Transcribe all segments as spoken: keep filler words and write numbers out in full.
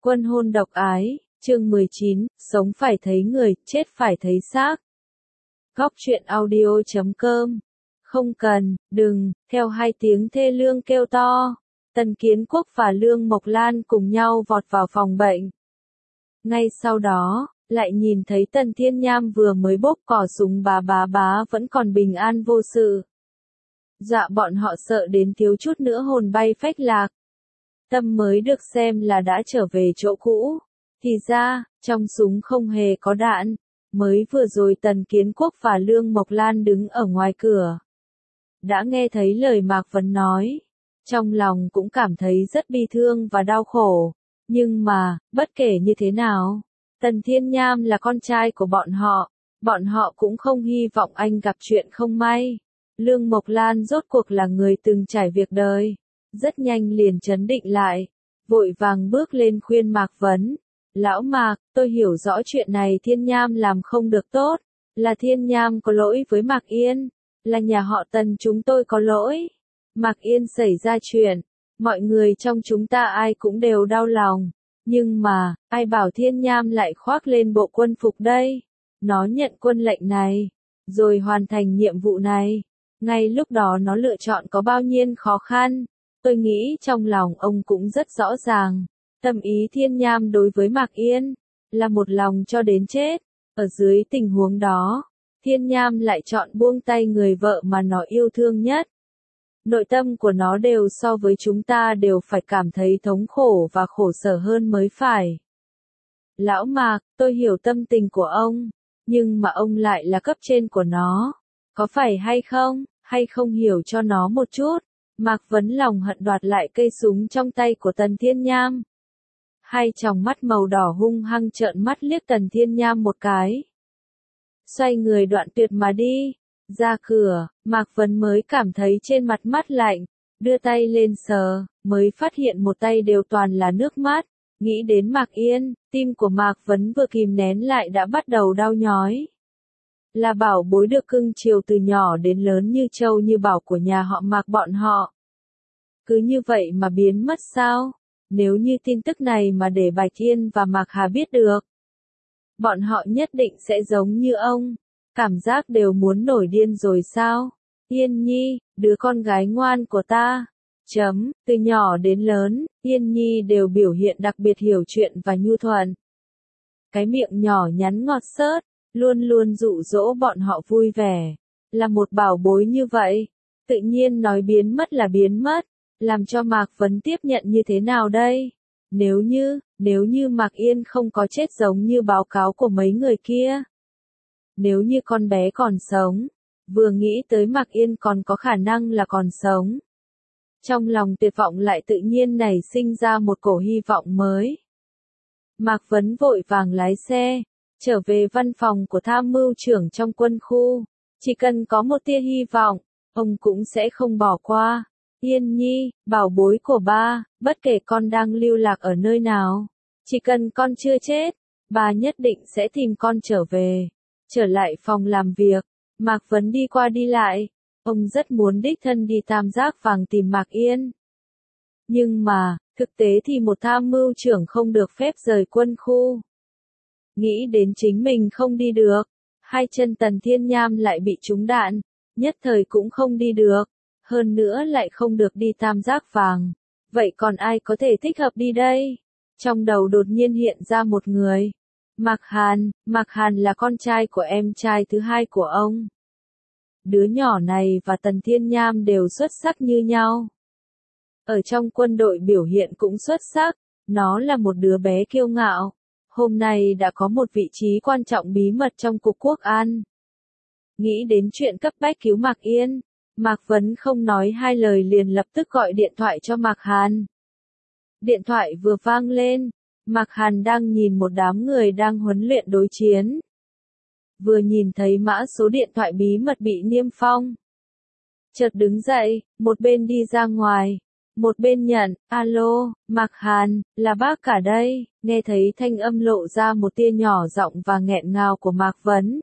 Quân hôn độc ái, chương mười chín, sống phải thấy người, chết phải thấy xác. Góc truyện audio chấm com. Không cần, đừng, theo hai tiếng thê lương kêu to. Tần Kiến Quốc và Lương Mộc Lan cùng nhau vọt vào phòng bệnh. Ngay sau đó, lại nhìn thấy Tần Thiên Nham vừa mới bốc cò súng bá bá bá vẫn còn bình an vô sự. Dọa bọn họ sợ đến thiếu chút nữa hồn bay phách lạc. Tâm mới được xem là đã trở về chỗ cũ. Thì ra, trong súng không hề có đạn. Mới vừa rồi Tần Kiến Quốc và Lương Mộc Lan đứng ở ngoài cửa. Đã nghe thấy lời Mạc Vấn nói. Trong lòng cũng cảm thấy rất bi thương và đau khổ. Nhưng mà, bất kể như thế nào, Tần Thiên Nham là con trai của bọn họ. Bọn họ cũng không hy vọng anh gặp chuyện không may. Lương Mộc Lan rốt cuộc là người từng trải việc đời. Rất nhanh liền trấn định lại. Vội vàng bước lên khuyên Mạc Vấn. Lão Mạc, tôi hiểu rõ chuyện này Thiên Nham làm không được tốt. Là Thiên Nham có lỗi với Mạc Yên. Là nhà họ Tần chúng tôi có lỗi. Mạc Yên xảy ra chuyện. Mọi người trong chúng ta ai cũng đều đau lòng. Nhưng mà, ai bảo Thiên Nham lại khoác lên bộ quân phục đây. Nó nhận quân lệnh này. Rồi hoàn thành nhiệm vụ này. Ngay lúc đó nó lựa chọn có bao nhiêu khó khăn. Tôi nghĩ trong lòng ông cũng rất rõ ràng. Tâm ý Thiên Nham đối với Mạc Yên. Là một lòng cho đến chết. Ở dưới tình huống đó. Thiên Nham lại chọn buông tay người vợ mà nó yêu thương nhất. Nội tâm của nó đều so với chúng ta đều phải cảm thấy thống khổ và khổ sở hơn mới phải. Lão Mạc, tôi hiểu tâm tình của ông. Nhưng mà ông lại là cấp trên của nó. Có phải hay không, hay không hiểu cho nó một chút. Mạc Vấn lòng hận đoạt lại cây súng trong tay của Tần Thiên Nham. Hai tròng mắt màu đỏ hung hăng trợn mắt liếc Tần Thiên Nham một cái. Xoay người đoạn tuyệt mà đi. Ra cửa, Mạc Vấn mới cảm thấy trên mặt mắt lạnh. Đưa tay lên sờ, mới phát hiện một tay đều toàn là nước mắt. Nghĩ đến Mạc Yên, tim của Mạc Vấn vừa kìm nén lại đã bắt đầu đau nhói. Là bảo bối được cưng chiều từ nhỏ đến lớn như trâu như bảo của nhà họ Mạc bọn họ. Cứ như vậy mà biến mất sao? Nếu như tin tức này mà để Bạch Yên và Mạc Hà biết được. Bọn họ nhất định sẽ giống như ông. Cảm giác đều muốn nổi điên rồi sao? Yên Nhi, đứa con gái ngoan của ta. Chấm, từ nhỏ đến lớn, Yên Nhi đều biểu hiện đặc biệt hiểu chuyện và nhu thuận. Cái miệng nhỏ nhắn ngọt xớt, luôn luôn dụ dỗ bọn họ vui vẻ. Là một bảo bối như vậy. Tự nhiên nói biến mất là biến mất. Làm cho Mạc Vấn tiếp nhận như thế nào đây? Nếu như, nếu như Mạc Yên không có chết giống như báo cáo của mấy người kia. Nếu như con bé còn sống. Vừa nghĩ tới Mạc Yên còn có khả năng là còn sống. Trong lòng tuyệt vọng lại tự nhiên nảy sinh ra một cổ hy vọng mới. Mạc Vấn vội vàng lái xe. Trở về văn phòng của tham mưu trưởng trong quân khu. Chỉ cần có một tia hy vọng. Ông cũng sẽ không bỏ qua. Yên Nhi, bảo bối của ba, bất kể con đang lưu lạc ở nơi nào. Chỉ cần con chưa chết, ba nhất định sẽ tìm con trở về. Trở lại phòng làm việc, Mạc Vấn đi qua đi lại. Ông rất muốn đích thân đi tam giác vàng tìm Mạc Yên. Nhưng mà, thực tế thì một tham mưu trưởng không được phép rời quân khu. Nghĩ đến chính mình không đi được. Hai chân Tần Thiên Nham lại bị trúng đạn. Nhất thời cũng không đi được. Hơn nữa lại không được đi tam giác vàng. Vậy còn ai có thể thích hợp đi đây? Trong đầu đột nhiên hiện ra một người. Mạc Hàn, Mạc Hàn là con trai của em trai thứ hai của ông. Đứa nhỏ này và Tần Thiên Nham đều xuất sắc như nhau. Ở trong quân đội biểu hiện cũng xuất sắc. Nó là một đứa bé kiêu ngạo. Hôm nay đã có một vị trí quan trọng bí mật trong Cục Quốc an. Nghĩ đến chuyện cấp bách cứu Mạc Yên. Mạc Vấn không nói hai lời liền lập tức gọi điện thoại cho Mạc Hàn. Điện thoại vừa vang lên, Mạc Hàn đang nhìn một đám người đang huấn luyện đối chiến. Vừa nhìn thấy mã số điện thoại bí mật bị niêm phong. Chợt đứng dậy, một bên đi ra ngoài, một bên nhận, alo, Mạc Hàn, là bác cả đây, nghe thấy thanh âm lộ ra một tia nhỏ giọng và nghẹn ngào của Mạc Vấn.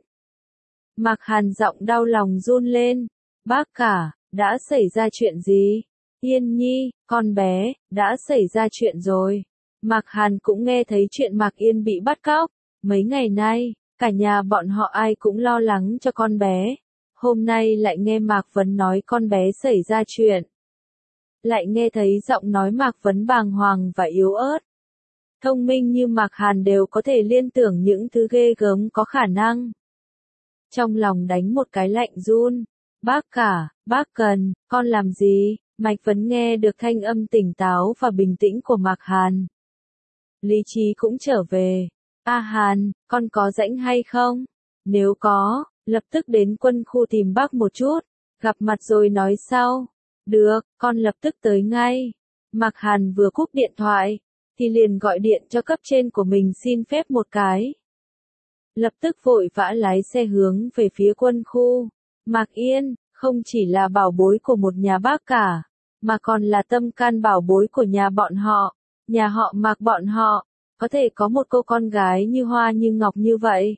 Mạc Hàn giọng đau lòng run lên. Bác cả, đã xảy ra chuyện gì? Yên Nhi, con bé, đã xảy ra chuyện rồi. Mạc Hàn cũng nghe thấy chuyện Mạc Yên bị bắt cóc. Mấy ngày nay, cả nhà bọn họ ai cũng lo lắng cho con bé. Hôm nay lại nghe Mạc Vấn nói con bé xảy ra chuyện. Lại nghe thấy giọng nói Mạc Vấn bàng hoàng và yếu ớt. Thông minh như Mạc Hàn đều có thể liên tưởng những thứ ghê gớm có khả năng. Trong lòng đánh một cái lạnh run. Bác cả, bác Cần, con làm gì? Mạch Vấn nghe được thanh âm tỉnh táo và bình tĩnh của Mạc Hàn. Lý trí cũng trở về. A Hàn, con có rảnh hay không? Nếu có, lập tức đến quân khu tìm bác một chút. Gặp mặt rồi nói sau. Được, con lập tức tới ngay. Mạc Hàn vừa cúp điện thoại, thì liền gọi điện cho cấp trên của mình xin phép một cái. Lập tức vội vã lái xe hướng về phía quân khu. Mạc Yên, không chỉ là bảo bối của một nhà bác cả, mà còn là tâm can bảo bối của nhà bọn họ, nhà họ Mạc bọn họ, có thể có một cô con gái như hoa như ngọc như vậy.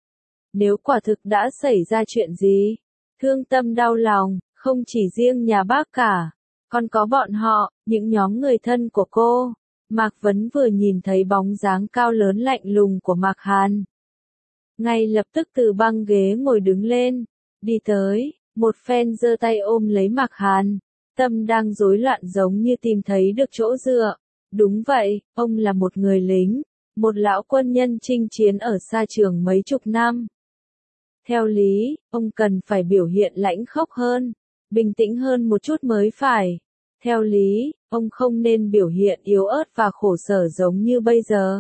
Nếu quả thực đã xảy ra chuyện gì, thương tâm đau lòng, không chỉ riêng nhà bác cả, còn có bọn họ, những nhóm người thân của cô. Mạc Vấn vừa nhìn thấy bóng dáng cao lớn lạnh lùng của Mạc Hàn, ngay lập tức từ băng ghế ngồi đứng lên, đi tới, một phen giơ tay ôm lấy Mạc Hàn, tâm đang rối loạn giống như tìm thấy được chỗ dựa. Đúng vậy, ông là một người lính, một lão quân nhân chinh chiến ở xa trường mấy chục năm. Theo lý, ông cần phải biểu hiện lãnh khốc hơn, bình tĩnh hơn một chút mới phải. Theo lý, ông không nên biểu hiện yếu ớt và khổ sở giống như bây giờ.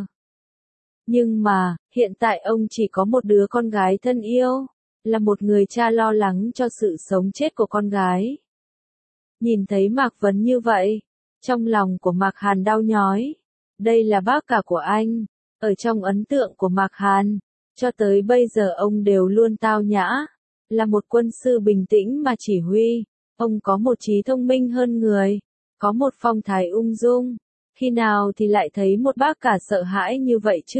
Nhưng mà, hiện tại ông chỉ có một đứa con gái thân yêu, là một người cha lo lắng cho sự sống chết của con gái. Nhìn thấy Mạc Vấn như vậy, trong lòng của Mạc Hàn đau nhói. Đây là bác cả của anh. Ở trong ấn tượng của Mạc Hàn, cho tới bây giờ ông đều luôn tao nhã, là một quân sư bình tĩnh mà chỉ huy. Ông có một trí thông minh hơn người, có một phong thái ung dung. Khi nào thì lại thấy một bác cả sợ hãi như vậy chứ?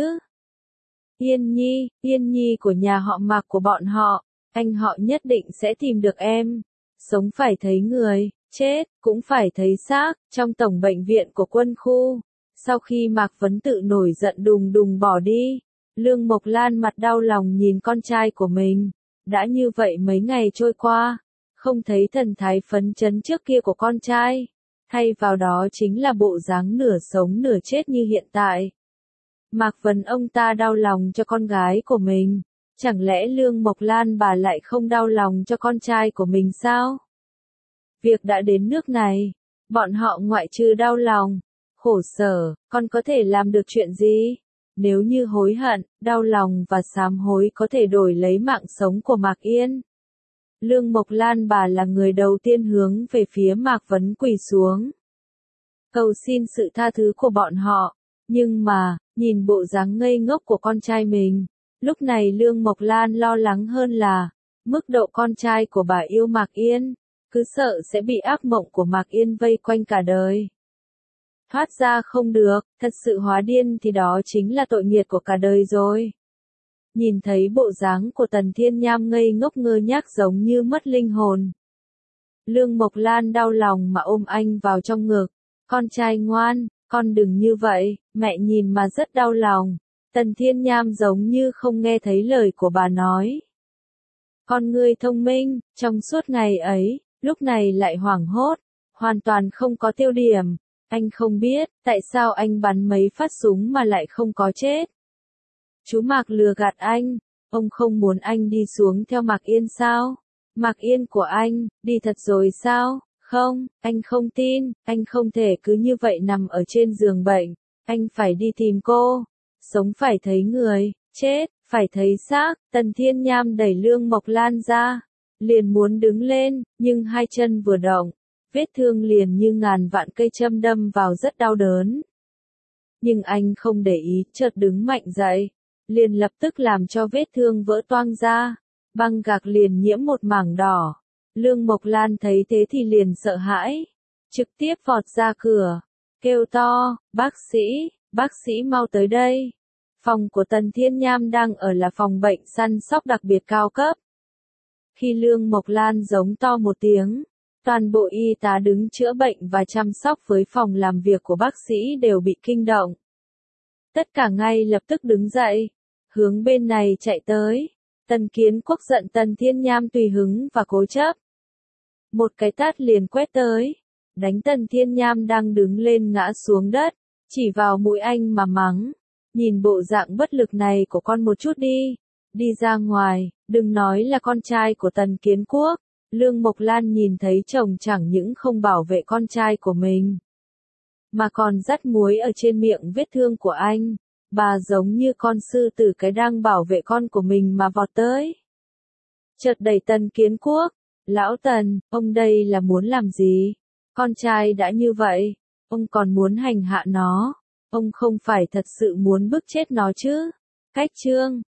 Yên Nhi, Yên Nhi của nhà họ Mạc của bọn họ, anh họ nhất định sẽ tìm được em. Sống phải thấy người, chết, cũng phải thấy xác. Trong tổng bệnh viện của quân khu, sau khi Mạc Vấn tự nổi giận đùng đùng bỏ đi, Lương Mộc Lan mặt đau lòng nhìn con trai của mình. Đã như vậy mấy ngày trôi qua, không thấy thần thái phấn chấn trước kia của con trai, thay vào đó chính là bộ dáng nửa sống nửa chết như hiện tại. Mạc Vấn ông ta đau lòng cho con gái của mình, chẳng lẽ Lương Mộc Lan bà lại không đau lòng cho con trai của mình sao? Việc đã đến nước này, bọn họ ngoại trừ đau lòng, khổ sở, còn có thể làm được chuyện gì? Nếu như hối hận, đau lòng và sám hối có thể đổi lấy mạng sống của Mạc Yên. Lương Mộc Lan bà là người đầu tiên hướng về phía Mạc Vấn quỳ xuống, cầu xin sự tha thứ của bọn họ. Nhưng mà, nhìn bộ dáng ngây ngốc của con trai mình, lúc này Lương Mộc Lan lo lắng hơn là, mức độ con trai của bà yêu Mạc Yên, cứ sợ sẽ bị ác mộng của Mạc Yên vây quanh cả đời. Thoát ra không được, thật sự hóa điên thì đó chính là tội nghiệt của cả đời rồi. Nhìn thấy bộ dáng của Tần Thiên Nham ngây ngốc ngơ nhác giống như mất linh hồn, Lương Mộc Lan đau lòng mà ôm anh vào trong ngực. Con trai ngoan, con đừng như vậy, mẹ nhìn mà rất đau lòng. Tần Thiên Nham giống như không nghe thấy lời của bà nói. Con ngươi thông minh, trong suốt ngày ấy, lúc này lại hoảng hốt, hoàn toàn không có tiêu điểm. Anh không biết, tại sao anh bắn mấy phát súng mà lại không có chết. Chú Mạc lừa gạt anh, ông không muốn anh đi xuống theo Mạc Yên sao? Mạc Yên của anh, đi thật rồi sao? Không, anh không tin, anh không thể cứ như vậy nằm ở trên giường bệnh, anh phải đi tìm cô. Sống phải thấy người, chết, phải thấy xác. Tần Thiên Nham đẩy Lương Mộc Lan ra, liền muốn đứng lên, nhưng hai chân vừa động, vết thương liền như ngàn vạn cây châm đâm vào rất đau đớn. Nhưng anh không để ý, chợt đứng mạnh dậy, liền lập tức làm cho vết thương vỡ toang ra, băng gạc liền nhiễm một mảng đỏ. Lương Mộc Lan thấy thế thì liền sợ hãi, trực tiếp vọt ra cửa, kêu to, bác sĩ, bác sĩ mau tới đây. Phòng của Tần Thiên Nham đang ở là phòng bệnh săn sóc đặc biệt cao cấp. Khi Lương Mộc Lan giống to một tiếng, toàn bộ y tá đứng chữa bệnh và chăm sóc với phòng làm việc của bác sĩ đều bị kinh động. Tất cả ngay lập tức đứng dậy, hướng bên này chạy tới. Tần Kiến Quốc giận Tần Thiên Nham tùy hứng và cố chấp. Một cái tát liền quét tới, đánh Tần Thiên Nham đang đứng lên ngã xuống đất, chỉ vào mũi anh mà mắng. Nhìn bộ dạng bất lực này của con một chút đi, đi ra ngoài, đừng nói là con trai của Tần Kiến Quốc. Lương Mộc Lan nhìn thấy chồng chẳng những không bảo vệ con trai của mình, mà còn dắt muối ở trên miệng vết thương của anh. Bà giống như con sư tử cái đang bảo vệ con của mình mà vọt tới. Chợt đẩy Tần Kiến Quốc. Lão Tần, ông đây là muốn làm gì? Con trai đã như vậy, ông còn muốn hành hạ nó. Ông không phải thật sự muốn bức chết nó chứ? Cách chương